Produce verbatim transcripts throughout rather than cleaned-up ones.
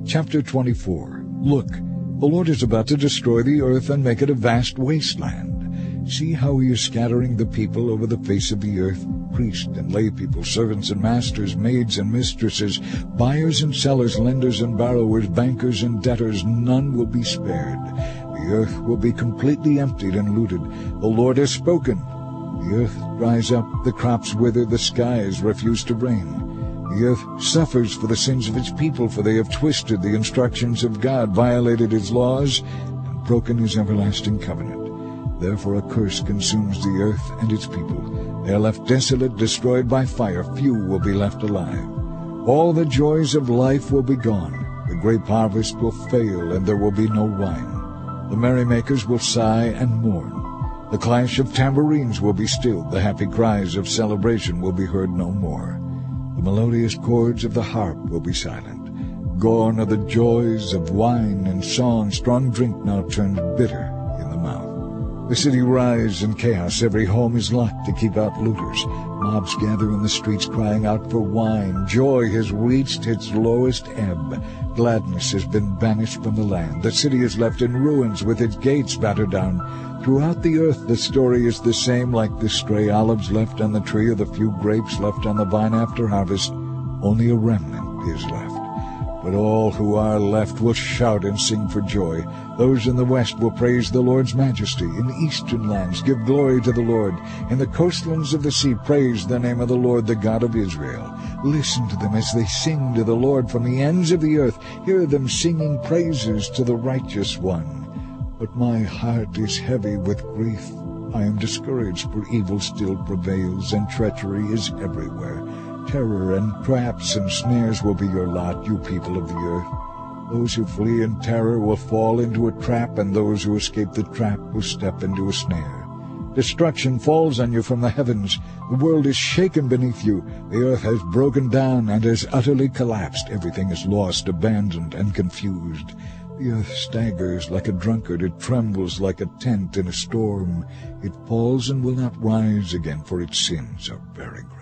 Chapter twenty-four. Look, the Lord is about to destroy the earth and make it a vast wasteland. See how he is scattering the people over the face of the earth, priests and lay people, servants and masters, maids and mistresses, buyers and sellers, lenders and borrowers, bankers and debtors. None will be spared. The earth will be completely emptied and looted. The Lord has spoken. The earth dries up, the crops wither, the skies refuse to rain. The earth suffers for the sins of its people, for they have twisted the instructions of God, violated his laws, and broken his everlasting covenant. Therefore a curse consumes the earth and its people. They are left desolate, destroyed by fire. Few will be left alive. All the joys of life will be gone. The grape harvest will fail, and there will be no wine. The merrymakers will sigh and mourn. The clash of tambourines will be stilled. The happy cries of celebration will be heard no more. The melodious chords of the harp will be silent. Gone are the joys of wine and song. Strong drink now turns bitter in the mouth. The city writhes in chaos. Every home is locked to keep out looters. Mobs gather in the streets crying out for wine. Joy has reached its lowest ebb. Gladness has been banished from the land. The city is left in ruins with its gates battered down. Throughout the earth the story is the same, like the stray olives left on the tree or the few grapes left on the vine after harvest. Only a remnant is left. But all who are left will shout and sing for joy. Those in the west will praise the Lord's majesty. In the eastern lands give glory to the Lord. In the coastlands of the sea praise the name of the Lord, the God of Israel. Listen to them as they sing to the Lord from the ends of the earth. Hear them singing praises to the righteous one. But my heart is heavy with grief. I am discouraged, for evil still prevails, and treachery is everywhere. Terror and traps and snares will be your lot, you people of the earth. Those who flee in terror will fall into a trap, and those who escape the trap will step into a snare. Destruction falls on you from the heavens. The world is shaken beneath you. The earth has broken down and has utterly collapsed. Everything is lost, abandoned, and confused. The earth staggers like a drunkard. It trembles like a tent in a storm. It falls and will not rise again, for its sins are very great.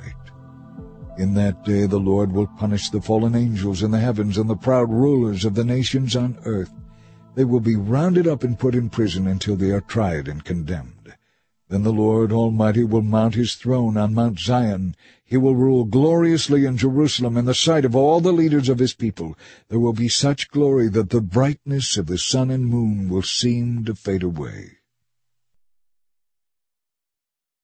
In that day the Lord will punish the fallen angels in the heavens and the proud rulers of the nations on earth. They will be rounded up and put in prison until they are tried and condemned. Then the Lord Almighty will mount his throne on Mount Zion. He will rule gloriously in Jerusalem in the sight of all the leaders of his people. There will be such glory that the brightness of the sun and moon will seem to fade away.